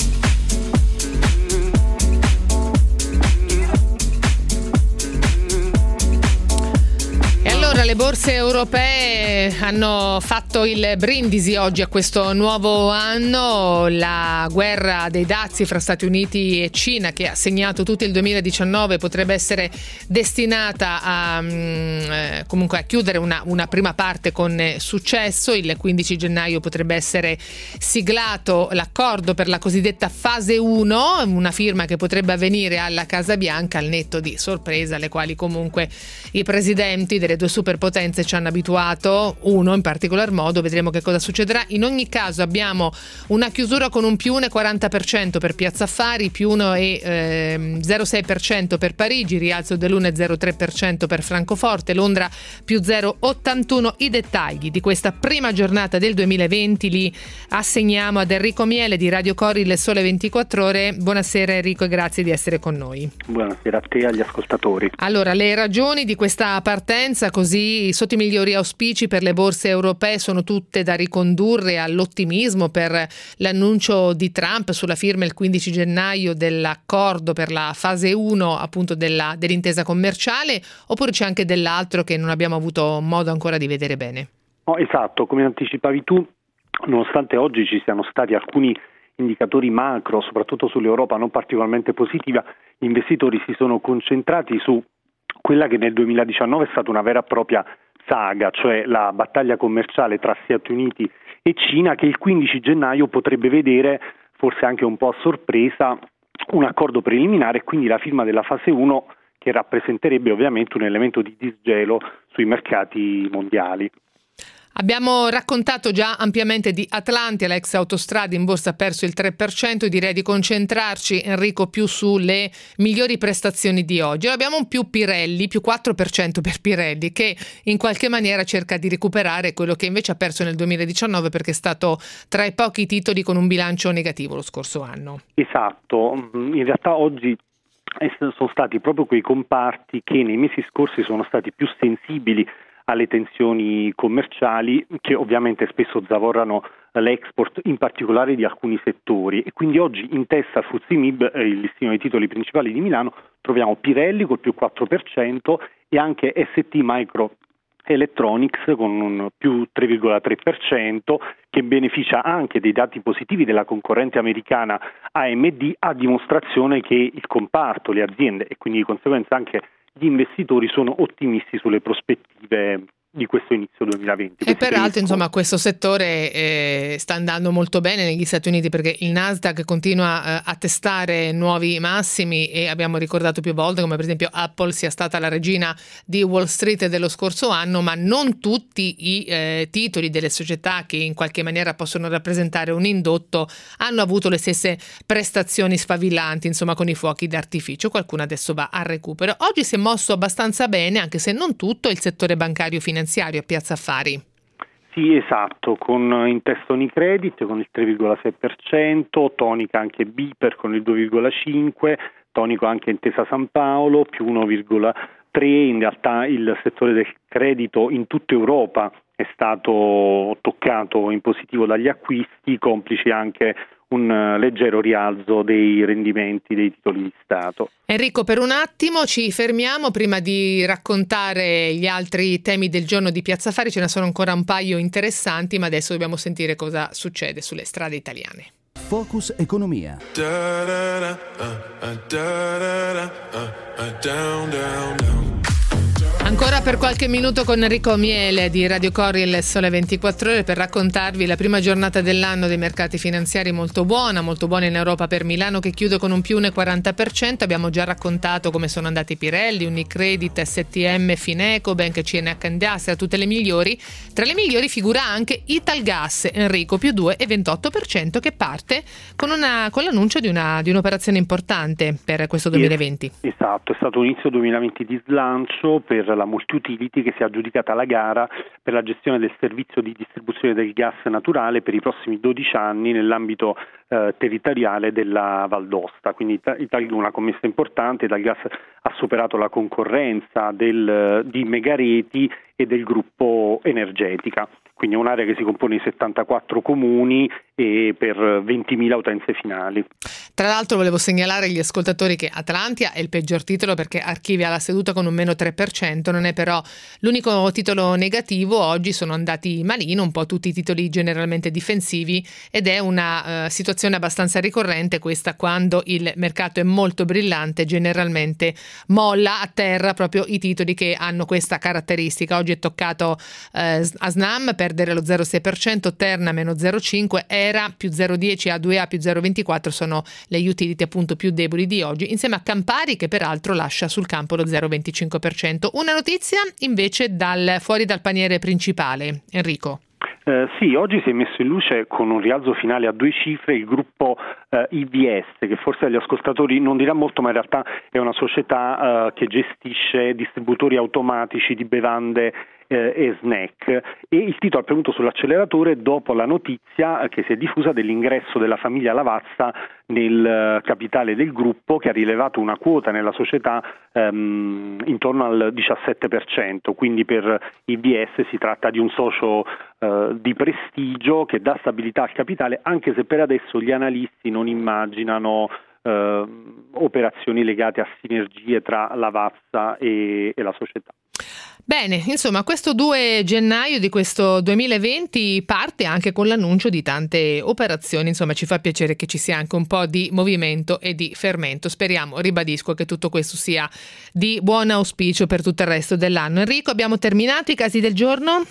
Le borse europee hanno fatto il brindisi oggi a questo nuovo anno. La guerra dei dazi fra Stati Uniti e Cina, che ha segnato tutto il 2019, potrebbe essere destinata a comunque a chiudere una prima parte con successo. Il 15 gennaio potrebbe essere siglato l'accordo per la cosiddetta fase 1, una firma che potrebbe avvenire alla Casa Bianca al netto di sorprese alle quali comunque i presidenti delle due superpotenze ci hanno abituato, uno in particolar modo. Vedremo che cosa succederà. In ogni caso abbiamo una chiusura con un più 1,40% per Piazza Affari, più 1,06% per Parigi, rialzo dell'1,03% per Francoforte, Londra più 0,81%. I dettagli di questa prima giornata del 2020 li assegniamo ad Enrico Miele di Radio Cori, Il Sole 24 Ore. Buonasera Enrico e grazie di essere con noi. Buonasera a te e agli ascoltatori. Allora, le ragioni di questa partenza così sotto i migliori auspici per le borse europee sono tutte da ricondurre all'ottimismo per l'annuncio di Trump sulla firma il 15 gennaio dell'accordo per la fase 1 appunto dell'intesa commerciale, oppure c'è anche dell'altro che non abbiamo avuto modo ancora di vedere bene? No, esatto, come anticipavi tu, nonostante oggi ci siano stati alcuni indicatori macro, soprattutto sull'Europa, non particolarmente positiva, gli investitori si sono concentrati su quella che nel 2019 è stata una vera e propria saga, cioè la battaglia commerciale tra Stati Uniti e Cina, che il 15 gennaio potrebbe vedere, forse anche un po' a sorpresa, un accordo preliminare e quindi la firma della fase 1, che rappresenterebbe ovviamente un elemento di disgelo sui mercati mondiali. Abbiamo raccontato già ampiamente di Atlantia, l'ex Autostrade in borsa ha perso il 3%, direi di concentrarci, Enrico, più sulle migliori prestazioni di oggi. Abbiamo un più Pirelli, più 4% per Pirelli, che in qualche maniera cerca di recuperare quello che invece ha perso nel 2019 perché è stato tra i pochi titoli con un bilancio negativo lo scorso anno. Esatto, in realtà oggi sono stati proprio quei comparti che nei mesi scorsi sono stati più sensibili alle tensioni commerciali, che ovviamente spesso zavorrano l'export, in particolare di alcuni settori, e quindi oggi in testa al FTSE MIB, il listino dei titoli principali di Milano, troviamo Pirelli col più 4% e anche ST Microelectronics con un più 3,3%, che beneficia anche dei dati positivi della concorrente americana AMD, a dimostrazione che il comparto, le aziende e quindi di conseguenza anche gli investitori sono ottimisti sulle prospettive di questo inizio 2020. E peraltro insomma questo settore sta andando molto bene negli Stati Uniti, perché il Nasdaq continua a testare nuovi massimi e abbiamo ricordato più volte come per esempio Apple sia stata la regina di Wall Street dello scorso anno, ma non tutti i titoli delle società che in qualche maniera possono rappresentare un indotto hanno avuto le stesse prestazioni sfavillanti, insomma con i fuochi d'artificio. Qualcuno adesso va al recupero. Oggi si è mosso abbastanza bene, anche se non tutto, il settore bancario finanziario a Piazza Affari. Sì, esatto, con in testa Unicredit con il 3,6%, tonica anche Biper con il 2,5%, tonico anche Intesa Sanpaolo più 1,3%. In realtà il settore del credito in tutta Europa è stato toccato in positivo dagli acquisti, complici anche un leggero rialzo dei rendimenti dei titoli di Stato. Enrico, per un attimo ci fermiamo prima di raccontare gli altri temi del giorno di Piazza Affari. Ce ne sono ancora un paio interessanti, ma adesso dobbiamo sentire cosa succede sulle strade italiane. Focus Economia. Ancora per qualche minuto con Enrico Miele di Radio Corriere Il Sole 24 Ore per raccontarvi la prima giornata dell'anno dei mercati finanziari molto buona in Europa per Milano, che chiude con un più 1,40%. Abbiamo già raccontato come sono andati Pirelli, Unicredit, STM, Fineco, Bank, CNH Industrial, tutte le migliori. Tra le migliori figura anche Italgas, Enrico, più 2,28%, che parte con l'annuncio di un'operazione importante per questo 2020. Esatto, è stato un inizio 2020 di slancio per la Multiutility, che si è aggiudicata la gara per la gestione del servizio di distribuzione del gas naturale per i prossimi 12 anni nell'ambito territoriale della Val d'Osta. Quindi una commessa importante. Italgas ha superato la concorrenza di Megareti e del gruppo Energetica. Quindi è un'area che si compone di 74 comuni e per 20.000 utenze finali. Tra l'altro volevo segnalare agli ascoltatori che Atlantia è il peggior titolo perché archivia la seduta con un meno 3%, non è però l'unico titolo negativo. Oggi sono andati malino un po' tutti i titoli generalmente difensivi ed è una situazione abbastanza ricorrente questa: quando il mercato è molto brillante generalmente molla a terra proprio i titoli che hanno questa caratteristica. Oggi è toccato a Snam perdere lo 0,6%, Terna meno 0,5%, Era più 0,10%, A2A più 0,24%, sono le utility appunto più deboli di oggi, insieme a Campari che peraltro lascia sul campo lo 0,25%. Una notizia invece fuori dal paniere principale, Enrico. Sì, oggi si è messo in luce con un rialzo finale a 2 cifre il gruppo IVS, che forse agli ascoltatori non dirà molto, ma in realtà è una società che gestisce distributori automatici di bevande e snack, e il titolo ha premuto sull'acceleratore dopo la notizia che si è diffusa dell'ingresso della famiglia Lavazza nel capitale del gruppo, che ha rilevato una quota nella società intorno al 17%. Quindi per IVS si tratta di un socio di prestigio che dà stabilità al capitale, anche se per adesso gli analisti non immaginano operazioni legate a sinergie tra Lavazza e la società. Bene, insomma, questo 2 gennaio di questo 2020 parte anche con l'annuncio di tante operazioni. Insomma, ci fa piacere che ci sia anche un po' di movimento e di fermento. Speriamo, ribadisco, che tutto questo sia di buon auspicio per tutto il resto dell'anno. Enrico, abbiamo terminato i casi del giorno?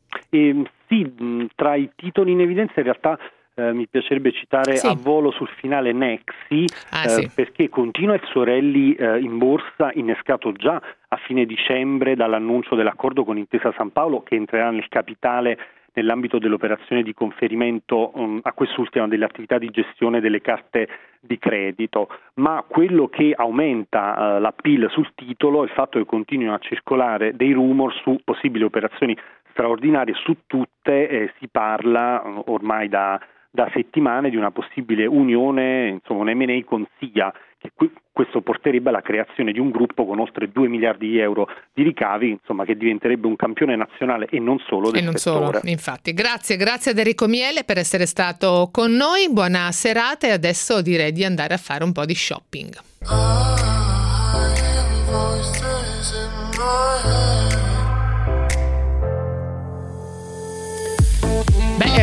Sì, tra i titoli in evidenza in realtà mi piacerebbe citare a volo sul finale Nexi, perché continua il suo rally in borsa, innescato già a fine dicembre dall'annuncio dell'accordo con Intesa Sanpaolo, che entrerà nel capitale nell'ambito dell'operazione di conferimento a quest'ultima delle attività di gestione delle carte di credito. Ma quello che aumenta l'appeal sul titolo è il fatto che continuino a circolare dei rumor su possibili operazioni straordinarie. Su tutte si parla ormai da settimane di una possibile unione, insomma un M&A con SIA, che questo porterebbe alla creazione di un gruppo con oltre 2 miliardi di euro di ricavi, insomma, che diventerebbe un campione nazionale e non solo del settore. Solo, infatti. Grazie ad Enrico Miele per essere stato con noi, buona serata, e adesso direi di andare a fare un po' di shopping.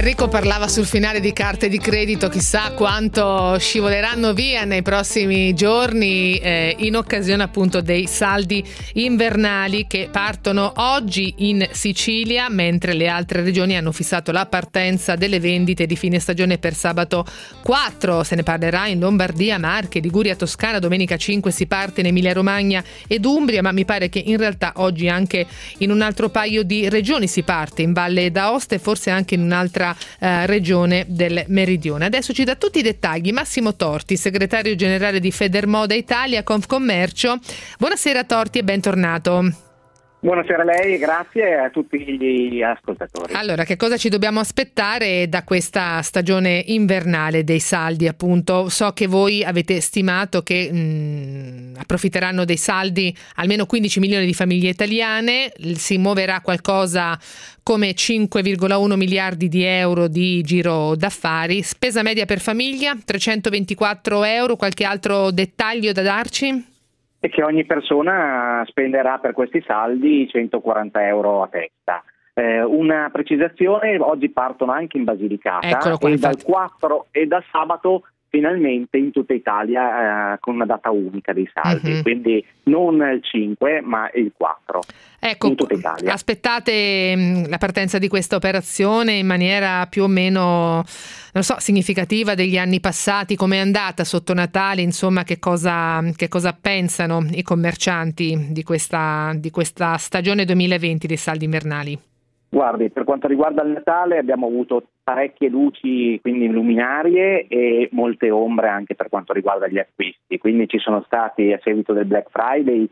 Enrico parlava sul finale di carte di credito, chissà quanto scivoleranno via nei prossimi giorni in occasione appunto dei saldi invernali che partono oggi in Sicilia, mentre le altre regioni hanno fissato la partenza delle vendite di fine stagione per sabato 4. Se ne parlerà in Lombardia, Marche, Liguria, Toscana. Domenica 5 si parte in Emilia Romagna ed Umbria, ma mi pare che in realtà oggi anche in un altro paio di regioni si parte, in Valle d'Aosta e forse anche in un'altra regione del Meridione. Adesso ci dà tutti i dettagli Massimo Torti, segretario generale di Federmoda Italia Confcommercio. Buonasera Torti e bentornato. Buonasera a lei e grazie a tutti gli ascoltatori. Allora, che cosa ci dobbiamo aspettare da questa stagione invernale dei saldi, appunto? So che voi avete stimato che approfitteranno dei saldi almeno 15 milioni di famiglie italiane, si muoverà qualcosa come 5,1 miliardi di euro di giro d'affari, spesa media per famiglia 324 euro, qualche altro dettaglio da darci? E che ogni persona spenderà per questi saldi 140 euro a testa. Una precisazione: oggi partono anche in Basilicata e dal 4 e da sabato finalmente in tutta Italia con una data unica dei saldi, quindi non il 5 ma il 4. Ecco, in tutta Italia. Aspettate la partenza di questa operazione in maniera più o meno, non so, significativa degli anni passati? Com'è andata sotto Natale? Insomma, che cosa pensano i commercianti di questa stagione 2020 dei saldi invernali? Guardi, per quanto riguarda il Natale abbiamo avuto parecchie luci, quindi luminarie, e molte ombre anche per quanto riguarda gli acquisti. Quindi ci sono stati, a seguito del Black Friday,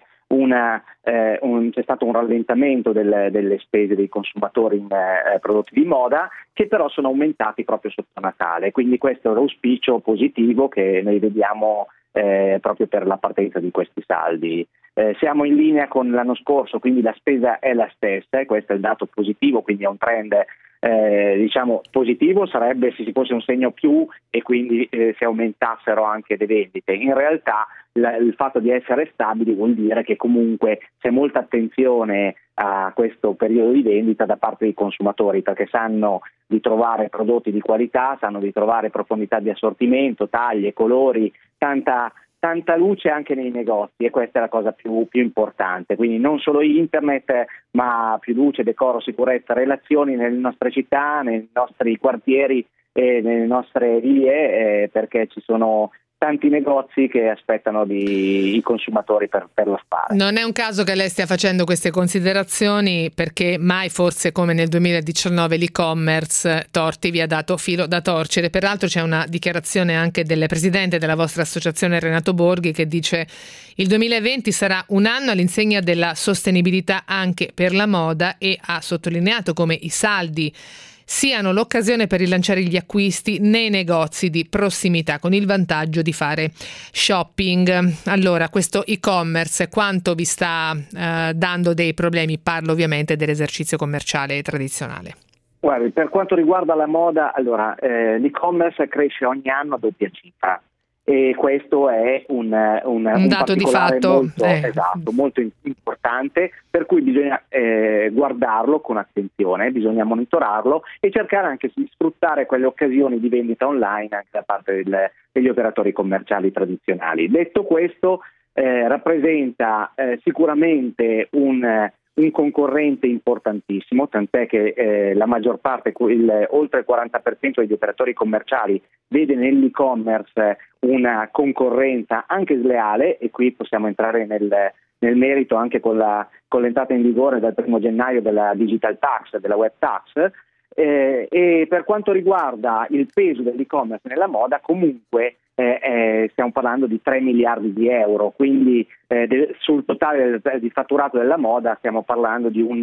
c'è stato un rallentamento delle spese dei consumatori in prodotti di moda, che però sono aumentati proprio sotto Natale. Quindi questo è l'auspicio positivo che noi vediamo proprio per la partenza di questi saldi. Siamo in linea con l'anno scorso, quindi la spesa è la stessa e questo è il dato positivo, quindi è un trend positivo. Sarebbe se ci fosse un segno più e quindi si aumentassero anche le vendite. In realtà il fatto di essere stabili vuol dire che comunque c'è molta attenzione a questo periodo di vendita da parte dei consumatori, perché sanno di trovare prodotti di qualità, sanno di trovare profondità di assortimento, taglie, colori, tanta luce anche nei negozi, e questa è la cosa più importante. Quindi non solo internet, ma più luce, decoro, sicurezza, relazioni nelle nostre città, nei nostri quartieri e nelle nostre vie, perché ci sono tanti negozi che aspettano i consumatori per l'affare. Non è un caso che lei stia facendo queste considerazioni, perché mai forse come nel 2019 l'e-commerce, Torti, vi ha dato filo da torcere. Peraltro c'è una dichiarazione anche del presidente della vostra associazione, Renato Borghi, che dice: il 2020 sarà un anno all'insegna della sostenibilità anche per la moda, e ha sottolineato come i saldi siano l'occasione per rilanciare gli acquisti nei negozi di prossimità, con il vantaggio di fare shopping. Allora, questo e-commerce quanto vi sta dando dei problemi? Parlo ovviamente dell'esercizio commerciale tradizionale. Guardi, per quanto riguarda la moda, allora l'e-commerce cresce ogni anno a doppia cifra. E questo è un dato di fatto molto importante, per cui bisogna guardarlo con attenzione, bisogna monitorarlo e cercare anche di sfruttare quelle occasioni di vendita online anche da parte degli operatori commerciali tradizionali. Detto questo, rappresenta sicuramente un concorrente importantissimo, tant'è che la maggior parte, oltre il 40% degli operatori commerciali vede nell'e-commerce una concorrenza anche sleale, e qui possiamo entrare nel merito anche con l'entrata in vigore dal 1 gennaio della digital tax, della web tax. E per quanto riguarda il peso dell'e-commerce nella moda, comunque stiamo parlando di 3 miliardi di euro, quindi sul totale di fatturato della moda stiamo parlando di un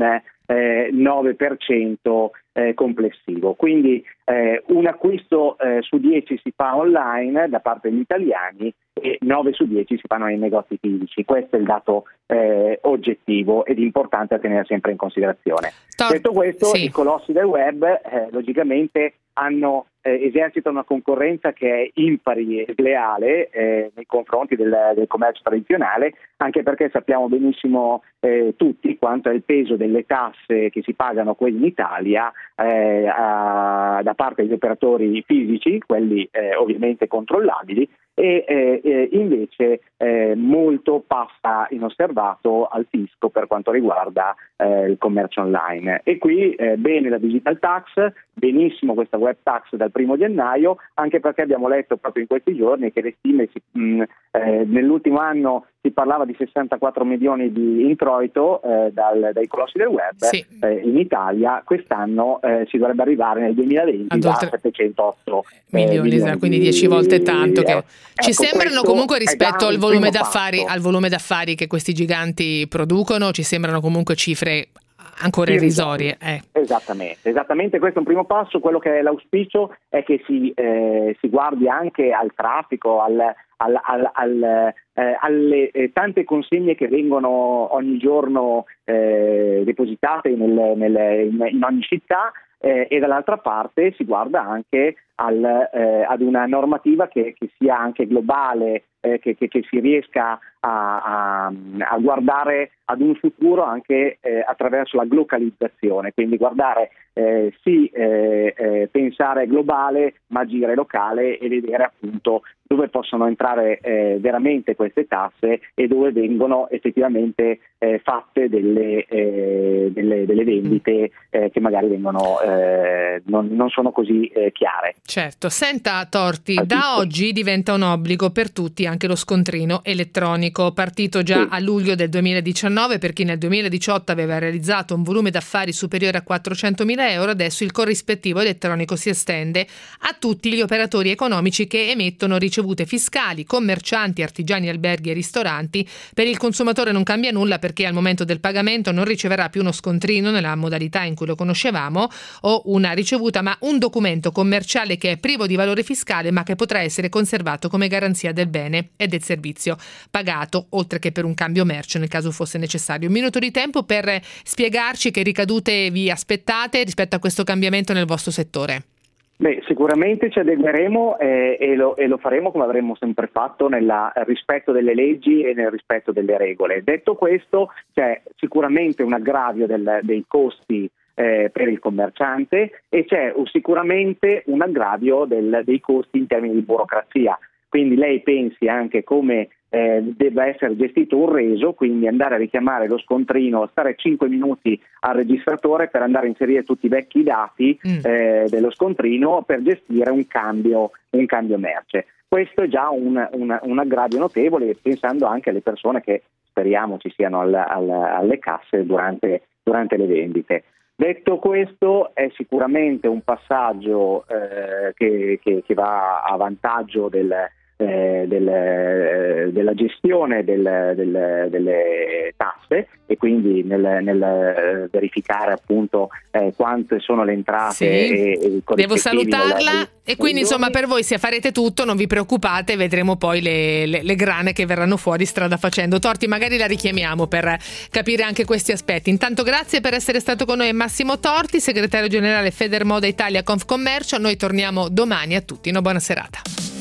9% complessivo. Quindi un acquisto su 10 si fa online da parte degli italiani e 9 su 10 si fanno nei negozi fisici. Questo è il dato oggettivo ed importante a tenere sempre in considerazione. Detto questo, sì, i colossi del web logicamente hanno esercita una concorrenza che è impari e sleale nei confronti del commercio tradizionale, anche perché sappiamo benissimo tutti quanto è il peso delle tasse che si pagano qui in Italia da parte degli operatori fisici, quelli ovviamente controllabili, e invece molto passa inosservato al fisco per quanto riguarda il commercio online. E qui bene la digital tax, benissimo questa web tax dal 1 gennaio, anche perché abbiamo letto proprio in questi giorni che le stime nell'ultimo anno si parlava di 64 milioni di introito dai colossi del web. Sì. In Italia quest'anno si dovrebbe arrivare nel 2020 da 708 milioni, quindi 10 volte tanto. Che ci ecco, sembrano comunque rispetto al volume d'affari, passo. al volume d'affari che questi giganti producono, ci sembrano comunque cifre ancora irrisorie. Esattamente, questo è un primo passo. Quello che è l'auspicio è che si guardi anche al traffico, alle tante consegne che vengono ogni giorno depositate in ogni città, e dall'altra parte si guarda anche ad una normativa che sia anche globale, che si riesca a guardare ad un futuro anche attraverso la glocalizzazione, quindi guardare pensare globale ma agire locale e vedere appunto dove possono entrare veramente queste tasse e dove vengono effettivamente fatte delle vendite che magari vengono non sono così chiare. Certo, senta Torti, da oggi diventa un obbligo per tutti anche lo scontrino elettronico, partito già a luglio del 2019 per chi nel 2018 aveva realizzato un volume d'affari superiore a 400.000 euro, adesso il corrispettivo elettronico si estende a tutti gli operatori economici che emettono ricevute fiscali, commercianti, artigiani, alberghi e ristoranti. Per il consumatore non cambia nulla perché al momento del pagamento non riceverà più uno scontrino nella modalità in cui lo conoscevamo o una ricevuta, ma un documento commerciale che è privo di valore fiscale ma che potrà essere conservato come garanzia del bene e del servizio pagato, oltre che per un cambio merce nel caso fosse necessario. Un minuto di tempo per spiegarci che ricadute vi aspettate rispetto a questo cambiamento nel vostro settore. Beh, sicuramente ci adegueremo e lo faremo come avremmo sempre fatto nel rispetto delle leggi e nel rispetto delle regole. Detto questo, c'è sicuramente un aggravio dei costi per il commerciante e c'è sicuramente un aggravio dei costi in termini di burocrazia. Quindi lei pensi anche come debba essere gestito un reso, quindi andare a richiamare lo scontrino, stare 5 minuti al registratore per andare a inserire tutti i vecchi dati dello scontrino per gestire un cambio merce. Questo è già un aggravio notevole, pensando anche alle persone che speriamo ci siano alle casse durante le vendite. Detto questo, è sicuramente un passaggio che va a vantaggio della gestione delle tasse e quindi nel verificare appunto quante sono le entrate. Sì, e devo salutarla e quindi insomma per voi se farete tutto non vi preoccupate, vedremo poi le grane che verranno fuori strada facendo. Torti, magari la richiamiamo per capire anche questi aspetti. Intanto grazie per essere stato con noi Massimo Torti, segretario generale Federmoda Italia Confcommercio. Noi torniamo domani. A tutti una buona serata.